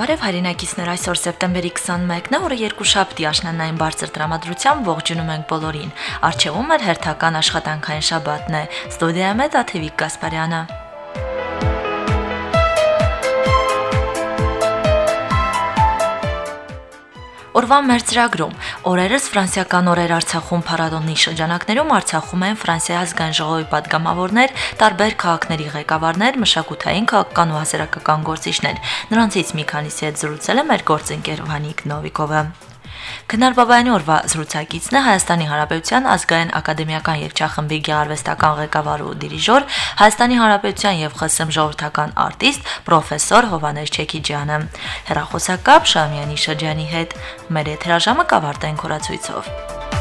Բարև հայրենակիցներ, այսօր սեպտեմբերի 21-ն է, օրը երկուշաբթի աշնանային բարձր տրամադրությամբ ողջունում ենք բոլորին։ Առջևում մեր հերթական աշխատանքային շաբաթն է։ Ստուդիայում է Թաթևիկ Գասպարյանը։ Օրվա մեր ծրագրում օրերս ֆրանսիական օրեր Արցախում փառատոնի շրջանակներում Արցախում են Ֆրանսիայի ազգային ժողովի падգամավորներ, տարբեր քաղաքների ղեկավարներ, մշակութային, քաղաքական ու հասարակական գործիչներ։ Նրանցից մի քանիսի հետ զրուցել է մեր գործընկեր Վանիկ Նովիկովը։ Քնար Բաբայանի օրվա զրուցակիցն է Հայաստանի Հանրապետության ազգային ակադեմիական երգչախմբի գեղարվեստական ղեկավար ու դիրիժոր, Հայաստանի Հանրապետության եւ ԽՍՀՄ ժողովրդական արտիստ պրոֆեսոր Հովհաննես Չեքիջյանը։ Հեռախոսակապ Շամյանի շրջանի հետ։ Մեր եթերաժամը կավարտենք օրացույցով։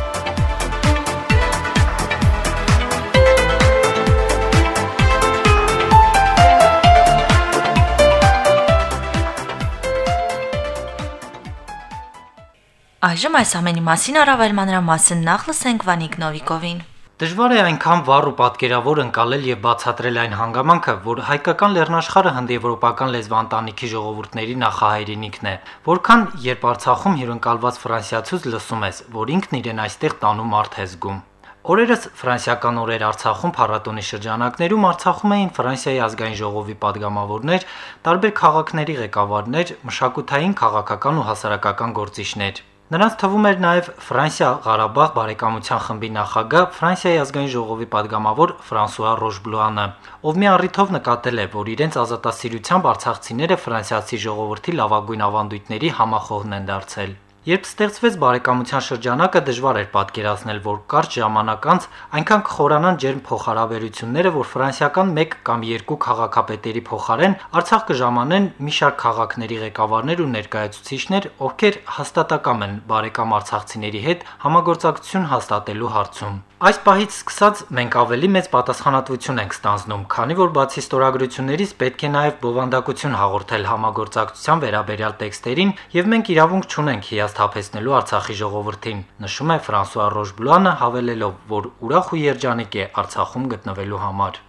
Այժմ այս ամենի մասին առավել մանրամասն նախ լսենք Վանիկ Նովիկովին։ Դժվար է այնքան վառ ու պատկերավոր ընկալել եւ բացատրել այն հանգամանքը, որ հայկական լեռնաշխարհը հնդեվրոպական լեզվաընտանիքի ժողովուրդների նախահայրենիքն է, որքան երբ Արցախում հյուրընկալված ֆրանսիացուց լսում ես, որ ինքն իրեն այստեղ տանում մարդ է զգում։ Օրերս ֆրանսիական օրեր Արցախում փառատոնի շրջանակներում Արցախում էին Ֆրանսիայի ազգային ժողովի падգամավորներ, տարբեր քաղաքների ղեկավարներ, մշակութային, քաղաքական ու հասարակական գործիչներ։ Նրանց թվում էր նաև Ֆրանսիա-Ղարաբաղ բարեկամության խմբի նախագահ Ֆրանսիայի ազգային ժողովի падգամավոր Ֆրանսուଆ Ռոշբլուանը, ով մի առիթով նկատել է, որ իրենց ազատասիրությամբ արցախցիները ֆրանսիացի ժողովրդի լավագույն ավանդույթների համախոհն են դարձել։ Երբ ստեղծվեց բարեկամության շրջանակը, դժվար էր պատկերացնել, որ կարճ ժամանակ անց այնքան կխորանան ջերմ փոխհարաբերությունները, որ ֆրանսիական 1 կամ 2 քաղաքապետերի փոխարեն Արցախ կժամանեն մի շարք քաղաքների ղեկավարներ ու ներկայացուցիչներ, ովքեր հաստատակամ են բարեկամ արցախցիների հետ համագործակցություն հաստատելու հարցում։ Այս պահից սկսած մենք ավելի մեծ պատասխանատվություն ենք ստանձնում, քանի որ բացի ստորագրություններից պետք է նաև բովանդակություն հաղորդել համագործակցության վերաբերյալ տեքստերին, եւ մենք իրավունք չունենք հիասթափեցնելու Արցախի ժողովրդին, նշում է Ֆրանսուଆ Ռոշբլուանը, հավելելով, որ ուրախ ու երջանիկ է Արցախում գտնվելու համար։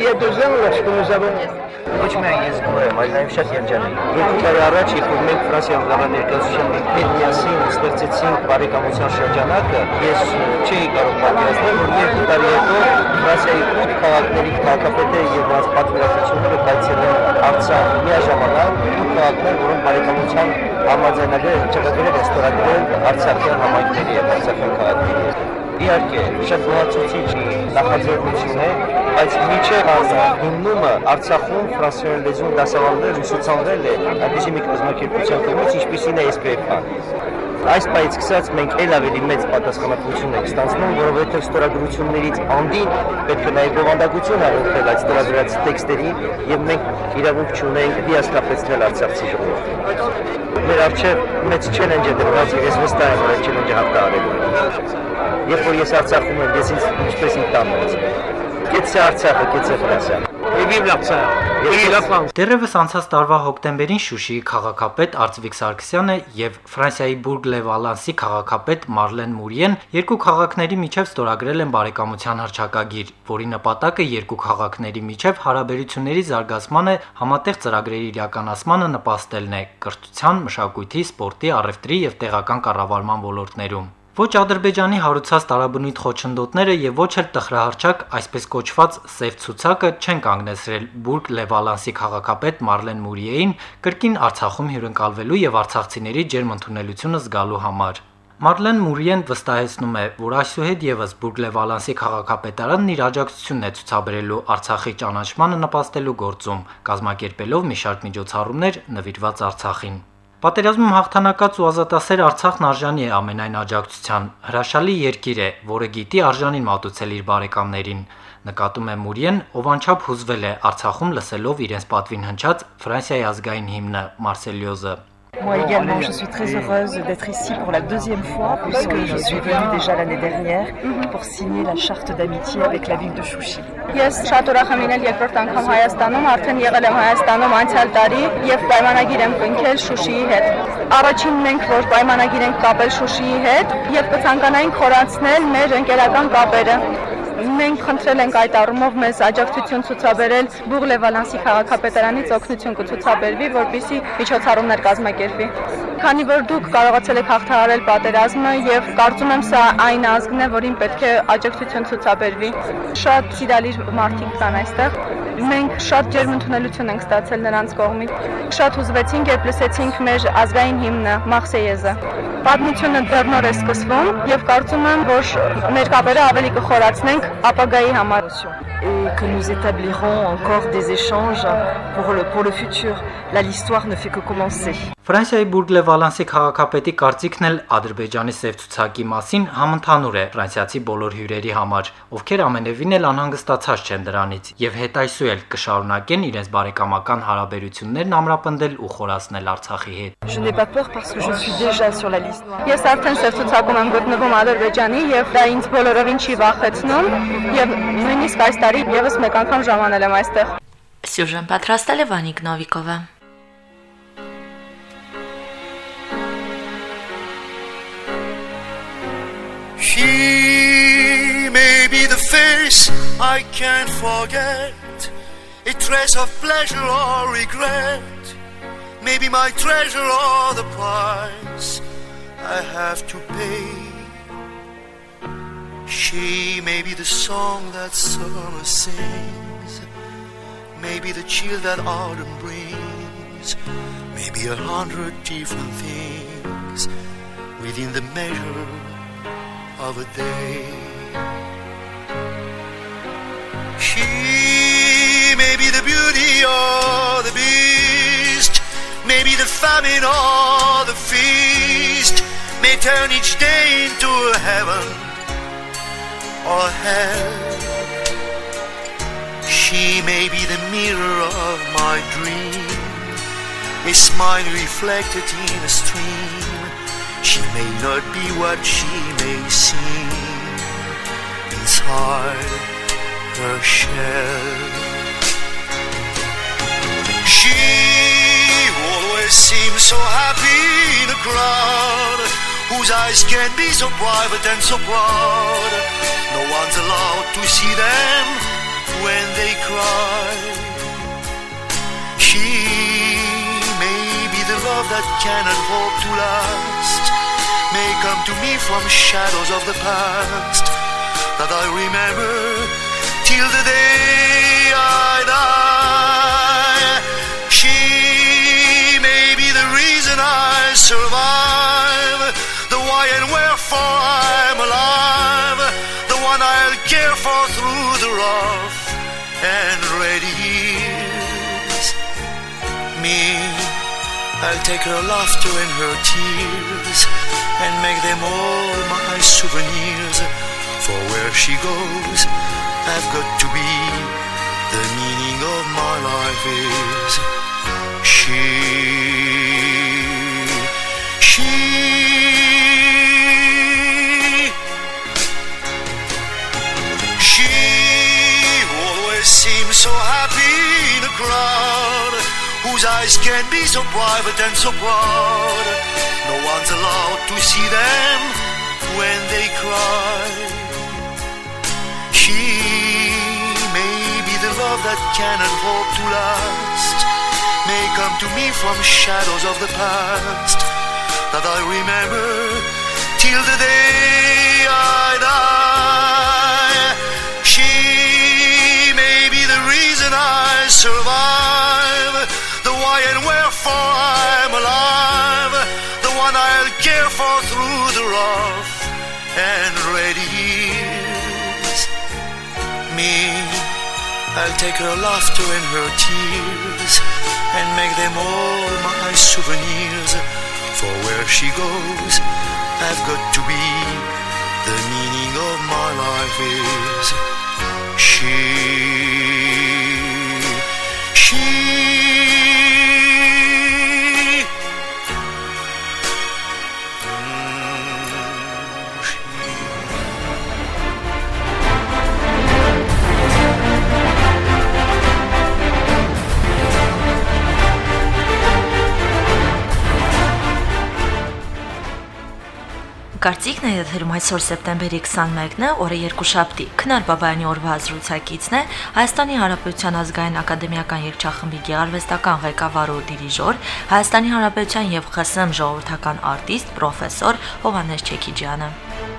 Ոչ միայն ես գոհ եմ, այլ նաև շատ երջանիկ։ Երկու տարի առաջ, երբ մենք Ֆրանսիայում գարան ներկայացության հետ միասին ստեղծեցինք բարեկամության շրջանակը, ես չէի կարող պատկերացնել, որ 2 տարի հետո Ֆրանսիայի 8 քաղաքների քաղաքապետերը եւ նրանց պատվիրակությունները կայցելեն Արցախ միաժամանակ, 8 քաղաքներ, որոնք բարեկամության համաձայնագրեր չկազմել են ստորագրել Արցախյան համայնքների եւ Արցախյան քաղաքների հետ։ Իհարկե, շատ գոհացուցիչ նախաձեռնություն է, բայց միջև հիմնումը Արցախում ֆրանսերեն լեզուն դասավանդել ու ուսուցանվել է այնպիսի մի կազմակերպության կողմից, ինչպիսին է SPF-ը։ Այս պահից սկսած մենք ել ավելի մեծ պատասխանատվություն ենք ստանձնում, որովհետև ստորագրություններից անդին պետք է նաև բովանդակություն հաղորդել այդ ստորագրած տեքստերին եւ մենք իրավունք չունենք հիասթափեցնել արցախցի ժողովրդին։ Մեր առջև մեծ չելենջ է դրված եւ ես վստահ եմ, որ այդ չելենջը հաղթահարելու։ Երբ որ ես Արցախում եմ, ես ինձ ինչպես ինձ տանում եմ։ Կեցե Արցախը, կեցե Ֆրանսիան։ Դեռևս անցած տարվա հոկտեմբերին Շուշիի քաղաքապետ Արծվիկ Սարգսյանը եւ Ֆրանսիայի Բուրգ-լե-Վալանսի քաղաքապետ Մարլեն Մուրիեն երկու քաղաքների միջև ստորագրել են բարեկամության հռչակագիր, որի նպատակը երկու քաղաքների միջև հարաբերությունների զարգացմանը, համատեղ ծրագրերի իրականացմանը նպաստելն է կրթության, մշակույթի, սպորտի, առևտրի եւ տեղական կառավարման ոլորտներում։ Ոչ Ադրբեջանի հարուցած տարաբնույթ խոչընդոտները եւ ոչ էլ տխրահարճակ այսպես կոչված սև ցուցակը չեն կանգնեցրել Բուրգ-լե-Վալանսի քաղաքապետ Մարլեն Մուրիեին կրկին Արցախում հյուրընկալվելու եւ արցախցիների ջերմ ընդունելությունը զգալու համար։ Մարլեն Մուրիեն վստահեցնում է, որ այսուհետ եւս Բուրգ-լե-Վալանսի քաղաքապետարանն իր աջակցությունն է ցուցաբերելու Արցախի ճանաչմանը նպաստելու գործում, կազմակերպելով մի շարք միջոցառումներ նվիրված Արցախին։ Պատերազմում հաղթանակած ու ազատասեր Արցախն արժանի է ամենայն աջակցության, հրաշալի երկիր է, որը գիտի արժանին մատուցել իր բարեկամներին, նկատում է Մուրիեն, ով անչափ հուզվել է Արցախում լսելով իրենց պատվին հնչած Ֆրանսիայի ազգային հիմնը Մարսելիոզը։ Moi également, je suis très heureuse d'être ici pour la deuxième fois, puisque je suis venue déjà l'année dernière pour signer la charte d'amitié avec la ville de Chouchi. Ես շատ ուրախ եմ լինել երկրորդ անգամ Հայաստանում, արդեն եղել եմ Հայաստանում անցյալ տարի եւ պայմանագիր եմ կնքել Շուշիի հետ։ Առաջինն ենք, որ պայմանագիր ենք կապել Շուշիի հետ եւ կցանկանայինք խորացնել մեր ընկերական կապերը։ Մենք խնդրել ենք այդ առումով մեզ աջակցություն ցուցաբերել Բուղլե Վալանսի քաղաքապետարանից օգնություն կցուցաբերվի, որպեսզի միջոցառումներ կազմակերպվի։ Քանի որ դուք կարողացել եք հաղթահարել պատերազմը եւ կարծում եմ սա այն ազգն է, որին պետք է աջակցություն ցուցաբերվի։ Շատ սիրալիր մարդիկ կան այստեղ։ Մենք շատ ջերմ ընդունելություն ենք ստացել նրանց կողմից։ Շատ հուզվեցինք, երբ լսեցինք մեր ազգային հիմնը Մարսեյեզը։ Պատմությունը դեռ նոր է սկսվում եւ կարծում եմ, որ մեր կապերը ավելի կխորացնենք ապագայի համար։ Et que nous établirons encore des échanges pour le futur. Là, l'histoire ne fait que commencer. Ֆրանսիայի Բուրգլե Վալանսի քաղաքապետի կարծիքն էլ Ադրբեջանի սև ցուցակի մասին համընդհանուր է ֆրանսիացի բոլոր հյուրերի համար, ովքեր ամենևին էլ անհանգստացած չեն դրանից եւ հետայսու էլ կշարունակեն իրենց բարեկամական հարաբերություններն ամրապնդել ու խորացնել Արցախի հետ։ Je n'ai pas peur parce que je suis déjà sur la liste. Ես արդեն սև ցուցակում եմ գտնվում Ադրբեջանի եւ դա ինձ բոլորովին չի վախեցնում եւ նույնիսկ այս տարի եւս մեկ անգամ ժամանել եմ այստեղ։ Սյուժեն պատրաստել է Վանիկ Նովիկովը։ She may be the face I can't forget, a trace of pleasure or regret, maybe my treasure or the price I have to pay. She may be the song that summer sings, maybe the chill that autumn brings, maybe 100 different things within the measure of a day. She may be the beauty or the beast, maybe the famine or the feast, may turn each day into a heaven or hell. She may be the mirror of my dream, a smile reflected in a stream. She may not be what she may seem inside her shell. She always seems so happy in a crowd, whose eyes can be so private and so proud. No one's allowed to see them when they cry. She may be the love that cannot hope to last, may come to me from shadows of the past that I remember till the day I die. She may be the reason I survive, the why and wherefore I'm alive, the one I'll care for through the rough and ready years. Me, I'll take her laughter and her tears and make them all my souvenirs. For where she goes, I've got to be. The meaning of my life is she. She always seems so happy in a crowd, whose eyes can be so private and so proud. No one's allowed to see them when they cry. She may be the love that cannot hope to last, may come to me from shadows of the past that I remember till the day I die. She may be the reason I survive, the why and wherefore I'm alive, the one I'll care for through the rough and ready years. Me, I'll take her laughter and her tears and make them all my souvenirs. For where she goes, I've got to be. The meaning of my life is she. Կարծիքն է եթերում այսօր սեպտեմբերի 21-ն է, օրը երկուշաբթի։ Քնար Բաբայանի օրվա զրուցակիցն է Հայաստանի Հանրապետության ազգային ակադեմիական երգչախմբի գեղարվեստական ղեկավար ու դիրիժոր, Հայաստանի Հանրապետության եւ ԽՍՀՄ ժողովրդական արտիստ, պրոֆեսոր Հովհաննես Չեքիջյանը։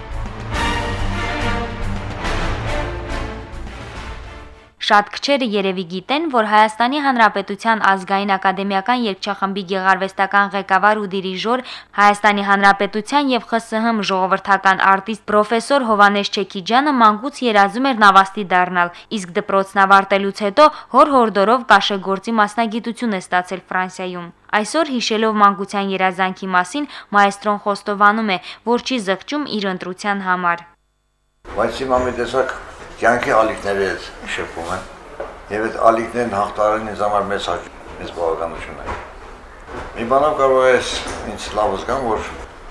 Շատ քչերը երևի գիտեն, որ Հայաստանի Հանրապետության ազգային ակադեմիական երգչախմբի գեղարվեստական ղեկավար ու դիրիժոր, Հայաստանի Հանրապետության եւ ԽՍՀՄ ժողովրդական արտիստ պրոֆեսոր Հովհաննես Չեքիջյանը մանկուց երազում էր նավաստի դառնալ, իսկ դպրոցն ավարտելուց հետո հոր-հորդորով կաշեգործի մասնագիտություն է ստացել Ֆրանսիայում։ Այսօր հիշելով մանկության երազանքի մասին մայստրոն խոստովանում է, որ չի զղջում իր ընտրության համար։ Բայց հիմա մի տեսակ կյանքի ալիքների հետ շփում են, եւ այդ ալիքներն հաղթարեն ինձ համար մեծ բավականություն է։ Մի բանով կարող ես ինձ լավ զգամ, որ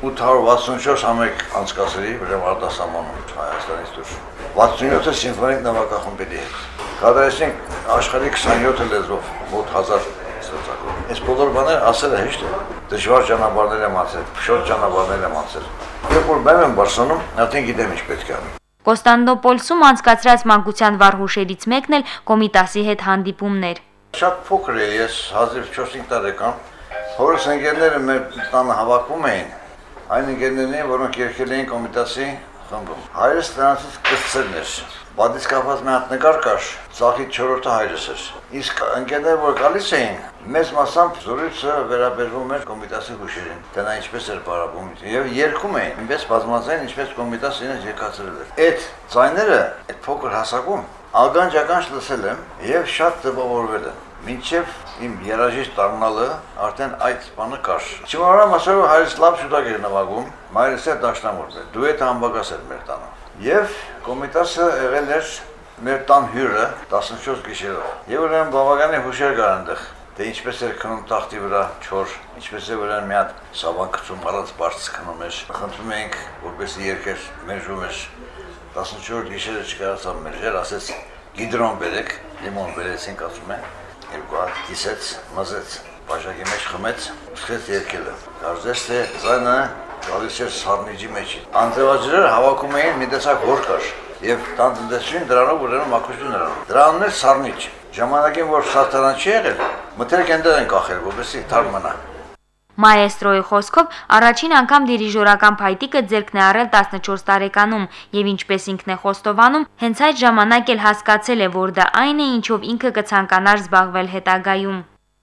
864 համերգ անցկացրի ուրեմն արտասահմանում Հայաստանից դուրս։ 67-ը սիմֆոնիկ նվագախմբերի հետ։ Կատարեցինք աշխարհի 27 լեզվով մոտ 1000 ստեղծագործ։ Այս բոլոր բաները ասելը հեշտ է։ Դժվար ճանապարհներ եմ անցել, փշոտ ճանապարհներ եմ անցել։ Երբ որ բեմ եմ բարձրանում, արդեն գիտեմ ինչ պետք է անեմ։ Կոստանդնոպոլսում անցկացրած մանկության վառ հուշերից մեկն էլ Կոմիտասի հետ հանդիպումներ։ Շատ փոքր է, ես 14-5 տարեկան, հորս ընկերները մեր տանը հավաքվում էին, այն ընկերներին, որոնք երգել էին Կոմիտասի խմբում։ Հայրս նրանցից կրտսերն էր, բադից կապված մի հատ նկար կար, ծախի 4-րդը հայրս էր։ Իսկ ընկերները, որ գալիս էին, մեծ մասամբ զրույցը վերաբերվում էր Կոմիտասի հուշերին, թե նա ինչպես էր պարապում եւ երգում էին, այնպես բազմազան, ինչպես Կոմիտասը իրենց երգացրել էր։ Այդ ձայները, այդ փոքր հասակում ագանջ լսել եմ եւ շատ տպավորվել եմ։ Մինչեւ իմ երաժիշտ դառնալը արդեն այդ բանը կար։ Չմոռանամ ասել, որ հայրս լավ շուտակ էր նվագում, մայրս էլ դաշնամուրդ էր, դուետ համբակաս էր մեր տանը։ Եվ Կոմիտասը եղել էր մեր տան հյուրը 14 գիշերով։ Եվ ուրեմն բավականին հուշեր կար այնտեղ, թե ինչպես էր քնում տախտի վրա չոր, ինչպես է ուրեմն մի հատ սավան գցում առանց բարձ քնում էր։ Խնդրում էինք, որպեսզի երկեր մերժում էր 14 գիշերը չկարողացավ մերժել, ասեց գիդրոն բերեք, լիմոն բերեցինք, ասում է, երկու հատ կիսեց, մզեց, բաժակի մեջ խմեց, սկսեց երկելը։ Կարծես թե ձայնը գալիս էր սառնիջի մեջ։ Անձևաջրերը հավաքում էին մի տեսակ հոր կար եւ տան տնտեսին դրանով ուրեմն մաքրություն էր անում։ Դրա անունն էր սառնիչ։ Ժամանակին որ սարթարան չի եղել, մթերք այնտեղ են կախել, որպեսզի թարմ մնա։ Մայեստրոյի խոսքով առաջին անգամ դիրիժորական փայտիկը ձեռքն է առել 14 տարեկանում եւ ինչպես ինքն է խոստովանում, հենց այդ ժամանակ էլ հասկացել է, որ դա այն է, ինչով ինքը կցանկանար զբաղվել հետագայում։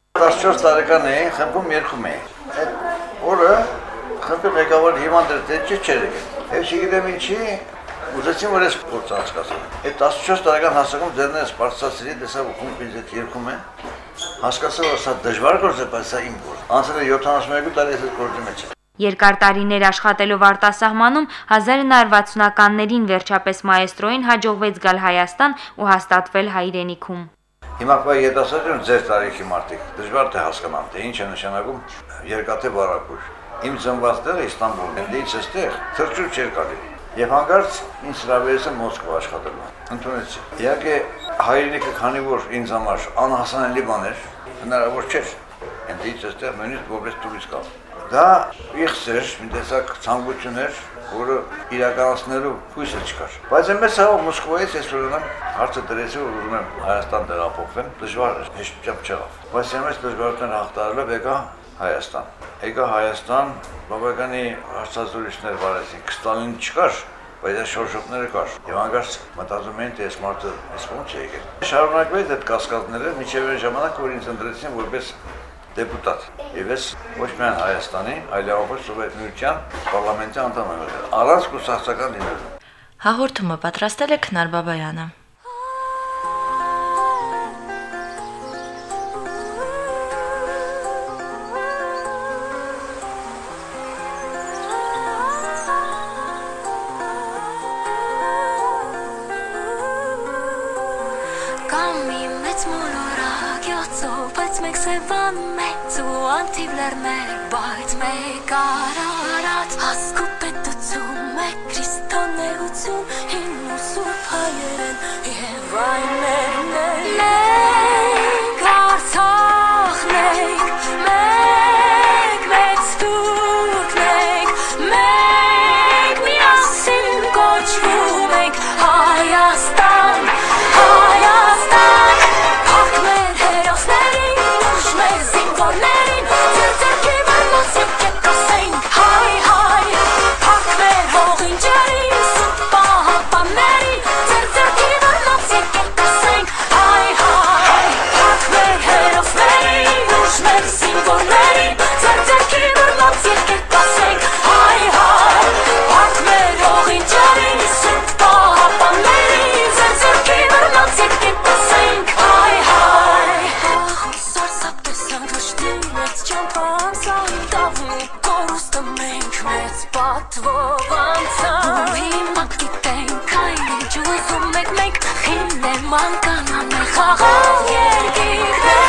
14 տարեկան էի, խմբում երգում էի։ Այդ օրը խմբի ղեկավարը հիվանդ էր, դե չէր եկել։ Եվ չգիտեմ ինչի, ուզեցին որ ես փորձ անցկացնեմ։ Այդ 14 տարեկան հասակում ձեռներս բարձրացրի, տեսա որ խումբը ինձ հետ երգում է։ Հասկացա, որ սա դժվար գործ է, բայց սա իմ գործ։ Անցել է 72 տարի այս գործի մեջ։ Երկար տարիներ աշխատելով արտասահմանում 1960-ականներին վերջապես մայեստրոյին հաջողվեց գալ Հայաստան ու հաստատվել հայրենիքում։ Հիմա կա երիտասարդներ ձեր տարիքի մարդիկ, դժվար թե հասկանան, թե ինչ է նշանակում երկաթե բառակույր։ Իմ ծնված տեղը Իստանբուլն է, դից էստեղ թրջուր չէր գալի։ Եվ հանկարծ ինձ հրավիրեց Մոսկվա աշխատելու։ Ընդունեցի։ Իհարկե հայրենիքը քանի որ ինձ համար անհասանելի բան էր, հնարավոր չէր։ Այնտեղից էստեղ նույնիսկ որպես տուրիստ գալ։ Դա իղձ էր, մի տեսակ ցանկություն էր, որը իրականացնելու հույսը չկար։ Բայց այնպես հավով Մոսկվայից ես ուրեմն հարցը դրեցի, որ ուզում եմ Հայաստան տեղափոխվեմ, դժվար էր, հեշտությամբ չեղավ։ Բայց այնպես դժվարություն հաղթահարելով եկա Հայաստան։ Եկա Հայաստան, բավականի հարցազրույցներ վարեցինք, Ստալին չկար, բայց այս շորշոպները կար։ Եվ հանկարծ մտածում էին, թե այս մարդը ոնց է եկել։ Շարունակվեց այդ կասկածները, մինչև այն ժամանակ, որ ինձ ընտրեցին որպես դեպուտատ։ Եվ ես ոչ միայն Հայաստանի, այլև Սովետ Միության պարլամենտի անդամ եմ եղել, առանց կուսակցական լինելու։ Հաղորդումը պատրաստել է Քնար Բաբայանը։ Բայց մեկ արարած հասկու պետություն մեկ քրիստոնեություն հին ու սուրբ հայերեն եւ այն մենք Արցախն ենք մեկ մեծ թուրքն ենք մենք Մանկանան է խաղալ երկիրներ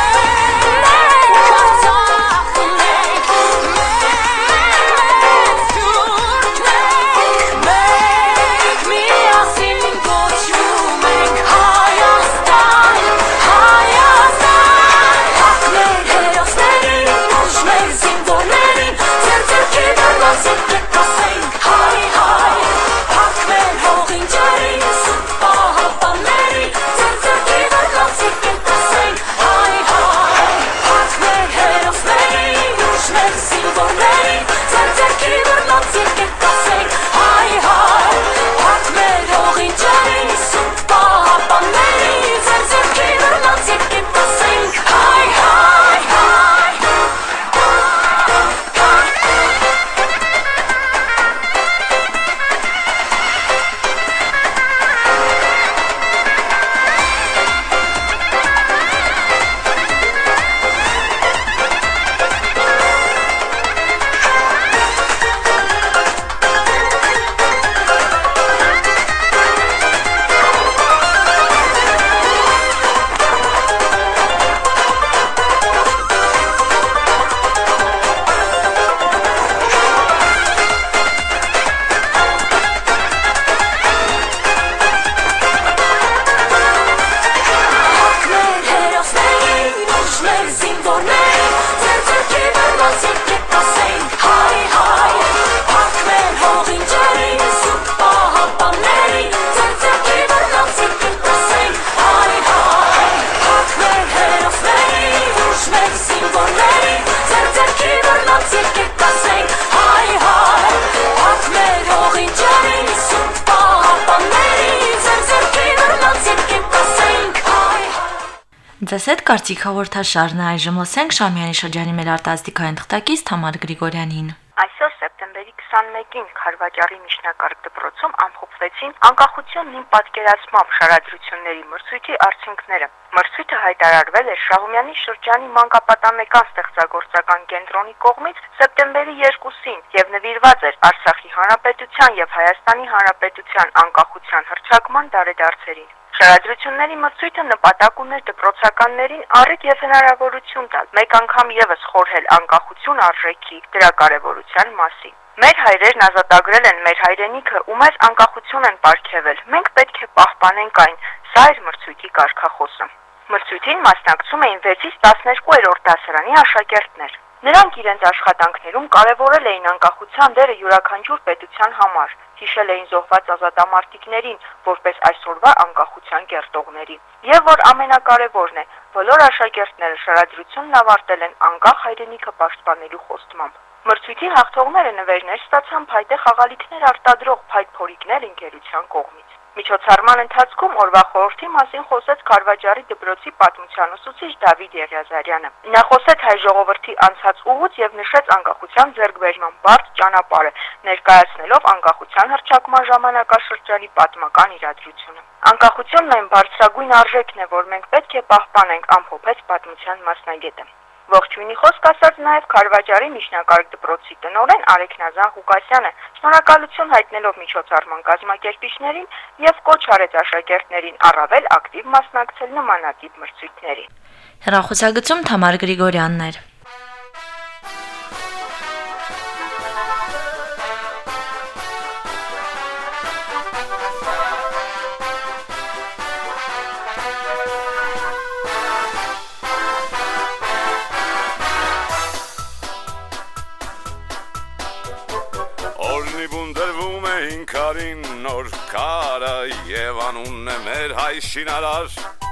Ձեզ հետ կարծիք հաղորդաշարն է այժմ լսենք Շամյանի շրջանի մեր արտասթիկային թղթակից Թամար Գրիգորյանին։ Այսօր սեպտեմբերի 21-ին Խարվաճարի միջնակարգ դպրոցում ամփոփվեցին անկախությունն իմ պատկերացմամբ շարադրությունների մրցույթի արդյունքները։ Մրցույթը հայտարարվել էր Շահումյանի շրջանի մանկապատանեկան ստեղծագործական կենտրոնի կողմից սեպտեմբերի 2-ին եւ նվիրված էր Արցախի Հանրապետության եւ Հայաստանի Հանրապետության անկախության հռչակման տարեդարձերին։ Շարադրությունների մրցույթը նպատակ ուներ դպրոցականներին առիթ եւ հնարավորություն տալ մեկ անգամ եւս խորհել անկախություն արժեքի դրա կարեւորության մասին։ Մեր հայրերն ազատագրել են մեր հայրենիքը ու մեզ անկախություն են պարգևել։ Մենք պետք է պահպանենք այն։ Սա էր մրցույթի կարգախոսը։ Մրցույթին մասնակցում էին 6-ից 12-րդ դասարանի աշակերտներ։ Նրանք իրենց աշխատանքներում կարևորել էին անկախության դերը յուրաքանչյուր պետության համար, հիշել էին զոհված ազատամարտիկներին որպես այսօրվա անկախության կերտողների։ Եվ որ ամենակարևորն է, բոլոր աշակերտները շարադրությունն ավարտել են անկախ հայրենիքը պաշտպանելու խոստմամբ։ Մրցույթի հաղթողները նվերներ ստացան փայտե խաղալիքներ արտադրող Փայտ Փորիկներ ընկերության կողմից։ Միջոցառման ընթացքում օրվա խորհրդի մասին խոսեց Խարվաճարի դպրոցի պատմության ուսուցիչ Դավիթ Եղիազարյանը։ Նա խոսեց հայ ժողովրդի անցած ուղուց եւ նշեց անկախության ձեռքբերման բարդ ճանապարհը, ներկայացնելով անկախության հռչակման ժամանակաշրջանի պատմական իրադրությունը։ Անկախությունն այն բարձրագույն արժեքն է, որ մենք պետք է պահպանենք, ամփոփեց պատմության մասնագետը։ Ողջույնի խոսք ասաց նաև Խարվաճարի միջնակարգ դպրոցի տնօրեն Արեգնազան Ղուկասյանը, շնորհակալություն հայտնելով միջոցառման կազմակերպիչներին եւ կոչ արեց աշակերտներին առավել ակտիվ մասնակցել նմանատիպ մրցույթների։ Հեռախոսագծում Թամար Գրիգորյանն էր։ Կարին նոր կարը եւ անունն է մեր հայ շինարար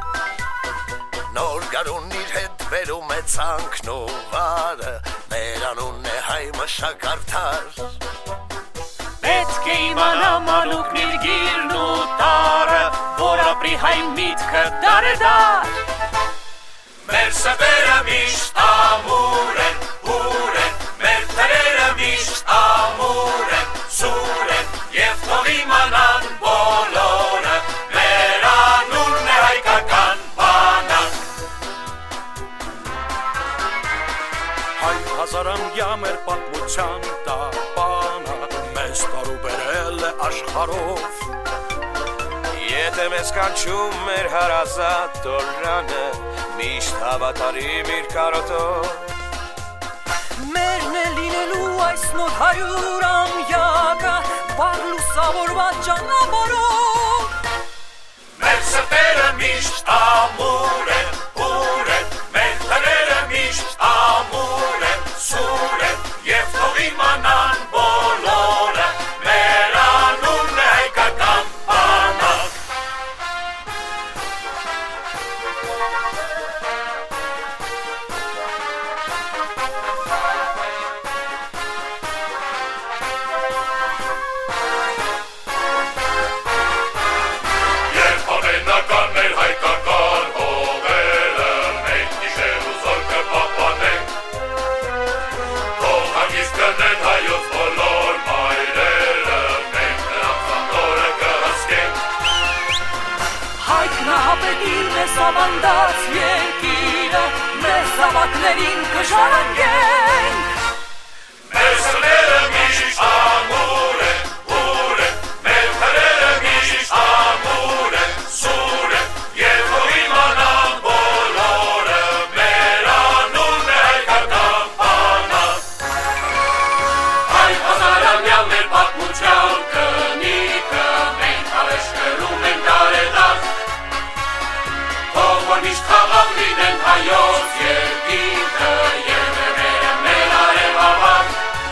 Նոր գարուն իր հետ վերում է ցանքն ու վարը մեր անունն է հայ մշակարդար Պետք է իմանա մանուկն իր գիրն ու տարը որ ապրի հայ միտքը դարեդար Մեր սրտերը միշտ ամուր են, ուր են մեր թրերը միշտ ամուր են, սուր են Եվ թող իմանան բոլորը, մեր անունն է հայկական բանակ Հայ հազարամյա մեր պատմության տապանը Մեզ տարուբերել է աշխարհով Հետ եմ ես կանչում մեր հարազատ տորանը Միշտ հավատարիմ իր կարոտով Մերն է լինելու այս նոր 100 ամյակը Վաղ լուսավորված ճանապարհով Մեր սրտերը միշտ ամուր են, ուր են Մեր տները միշտ ամուր են, սուր են Եվ թող իմանան բոլորը Մեր անունն է հայկական բանակ Ավանդած երկիրը մեզ զավակներին կժարանգենք Մեր սրտերը միշտ ամուր են, ուր են Մեր տները միշտ ամուր են, սուր են Եվ թող իմանան բոլորը Մեր անունն է հայկական բանակ Հայ հազարամյալ մեր պատմության կնիկը Մենք հավես կրում ենք տարեդար Միշտ խաղաղ լինեն հայոց երկինքը Եվ մերը մեր արև ավակ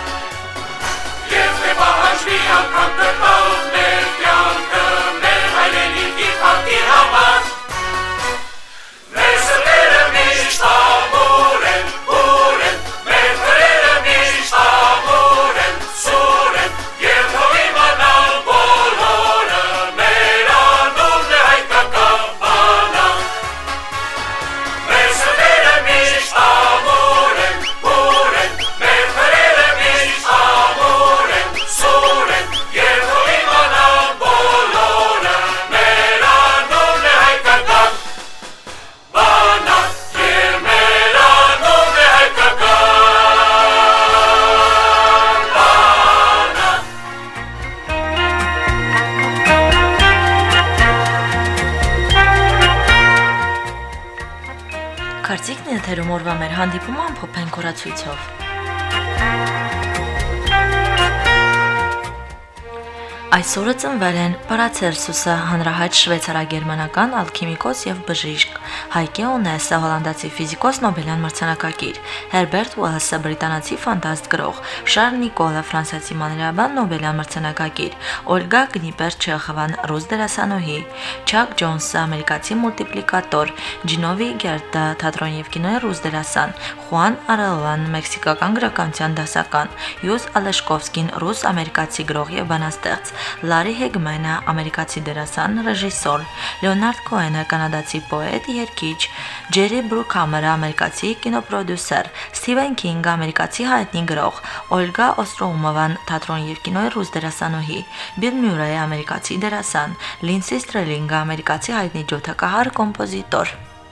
Եվ թե պահանջվի անգամ կտալ մեր կյանքը Մեր հայրենիքի պատի համար Մեր սրտերը միշտ ամուր են, ուր են Մեր տները միշտ ամուր են, սուր են Եվ թող իմանան բոլորը Մեր անունն է հայկական բանակ Կարծիքն է եթերում օրվա մեր հանդիպումը ամփոփենք օրացույցով։ Այսօրը ծնվել են Պարացելսուսը, հանրահայտ շվեյցարագերմանական ալքիմիկոս եւ բժիշկ, Հայկե Օնեսը, հոլանդացի ֆիզիկոս, Նոբելյան մրցանակակիր, Հերբերտ Ուելսը, բրիտանացի ֆանտաստ գրող, Շարլ Նիկոլը, ֆրանսիացի մանրէաբան, Նոբելյան մրցանակակիր, Օլգա Գնիպեր-Չեխովան, ռուս դերասանուհի, Չակ Ջոնսը, ամերիկացի մուլտիպլիկատոր, Ջինովի Գերտը, թատրոն եւ կինոյի ռուս դերասան, Խուան Արելան, մեքսիկական գրականության դասական, Յուս Ալեշկովսկին, ռուս-ամերիկացի գրող եւ բանաստեղծ, Լարի Հեգմենը, ամերիկացի դերասան, ռեժիսոր, Լեոնարդ Քոենը, կանադացի պոետ, երգիչ, Ջերի Բրուքհամերը, ամերիկացի կինոպրոդյուսեր, Սթիվեն Քինգը, ամերիկացի հայտնի գրող, Օլգա Օստրոումովան, թատրոն եւ կինոյի ռուս դերասանուհի, Բիլ Մյուրեյը, ամերիկացի դերասան, Լինսի Սթրելինգը, ամերիկացի հայտնի ջութակահար կոմպոզիտոր։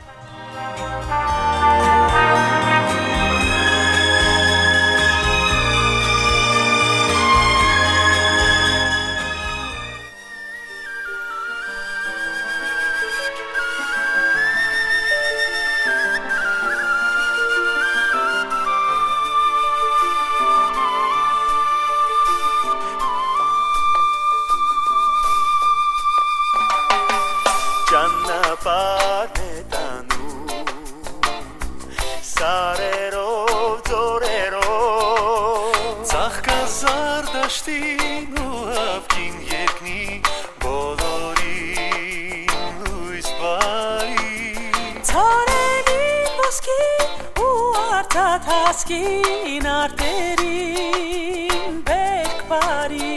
Հասկին արտերին բերք բարի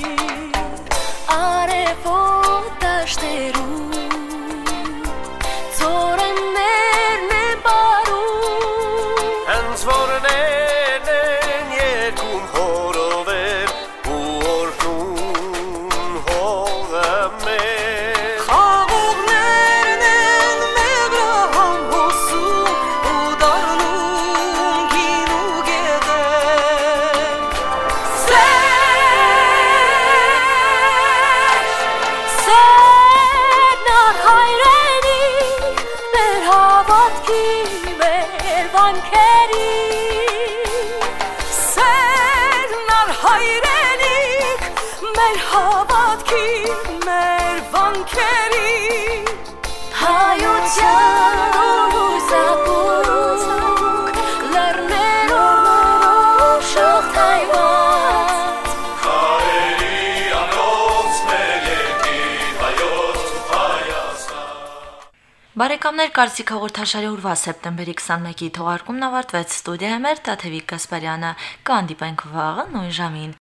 Արևոտ դաշտերում Ձորեններն է բարում Հենց որներն են երկում հորովեր ու օրհնում հողը մեր Խաղողներն են մեղրահան հոսում ու դառնում գին ու գետեր Սեր վանքերի սերն անհայրենիք մեր հավատքի մեր վանքերի հայության զապուկ լեռներով շղթայված քարերի անոց մեր երկիր հայոց Հայաստան Բարեկամներ, Կարծիք հաղորդաշարի օրվա սեպտեմբերի 21-ի թողարկումն ավարտվեց։ Ստուդիայում էր Տաթևիկ Գասպարյանը։ Կհանդիպենք վաղը նույն ժամին։